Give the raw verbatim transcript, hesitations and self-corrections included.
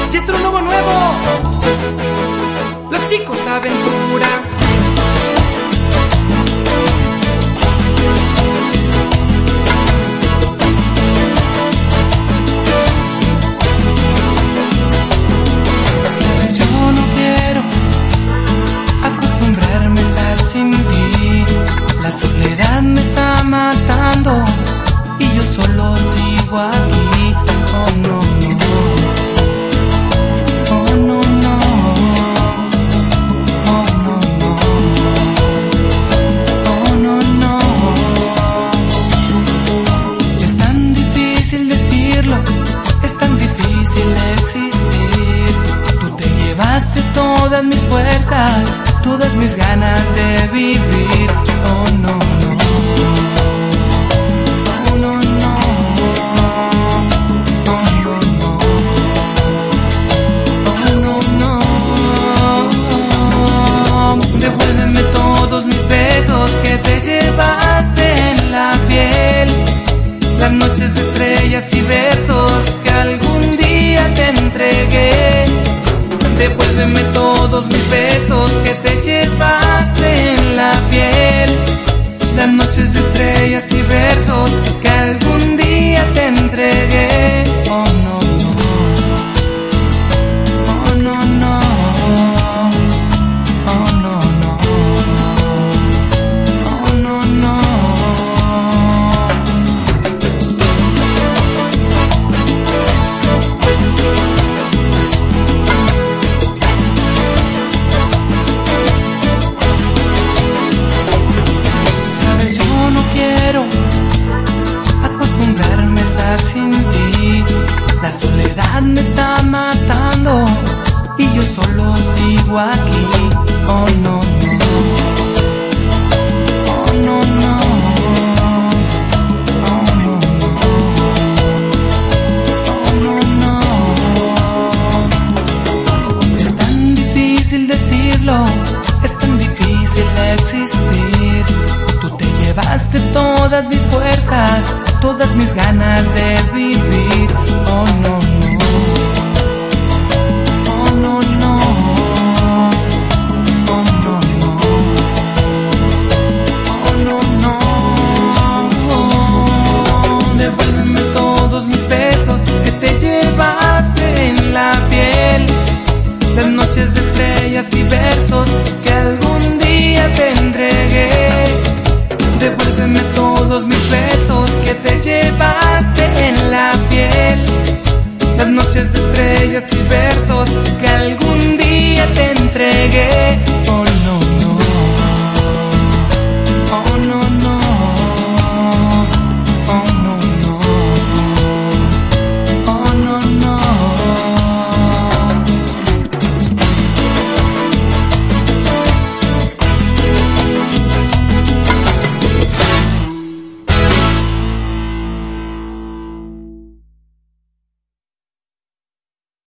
Yestro Nuevo Nuevo, los chicos aventura. Sabes, yo no quiero acostumbrarme a estar sin ti. La soledad me está matando y yo solo sigo aquí. Oh no, no. Oh no, no. Oh no, no. Oh no, no. Es tan difícil decirlo, es tan difícil existir. Tú te llevaste todas mis fuerzas, todas mis ganas de vivir. Oh no, no. Oh no, no. Oh no, no. Oh no, no. Devuélveme todos mis besos que te llevaste en la piel, las noches de estrellas y versos que algún día te entregué. Devuélveme todos mis besos que te llevaste en la piel, las noches de estrellas y versos que algún día te entregué. Oh no, no. Oh no, no. Oh no, no. Oh no, no. Quiero acostumbrarme a estar sin ti. La soledad me está matando y yo solo sigo aquí. Oh no, no. Oh no, no. Oh no, no. Oh no, no. Es tan difícil decirlo, es tan difícil existir. Tú te llevaste todas mis fuerzas, todas mis ganas de vivir. Oh no, no. Oh no, no. Oh no, no. Oh no, no. Devuélveme todos mis besos que te llevaste en la piel, las noches de estrellas y versos que algún día te entregué. Devuélveme todos mis besos que te llevaste en la piel, las noches de estrellas y versos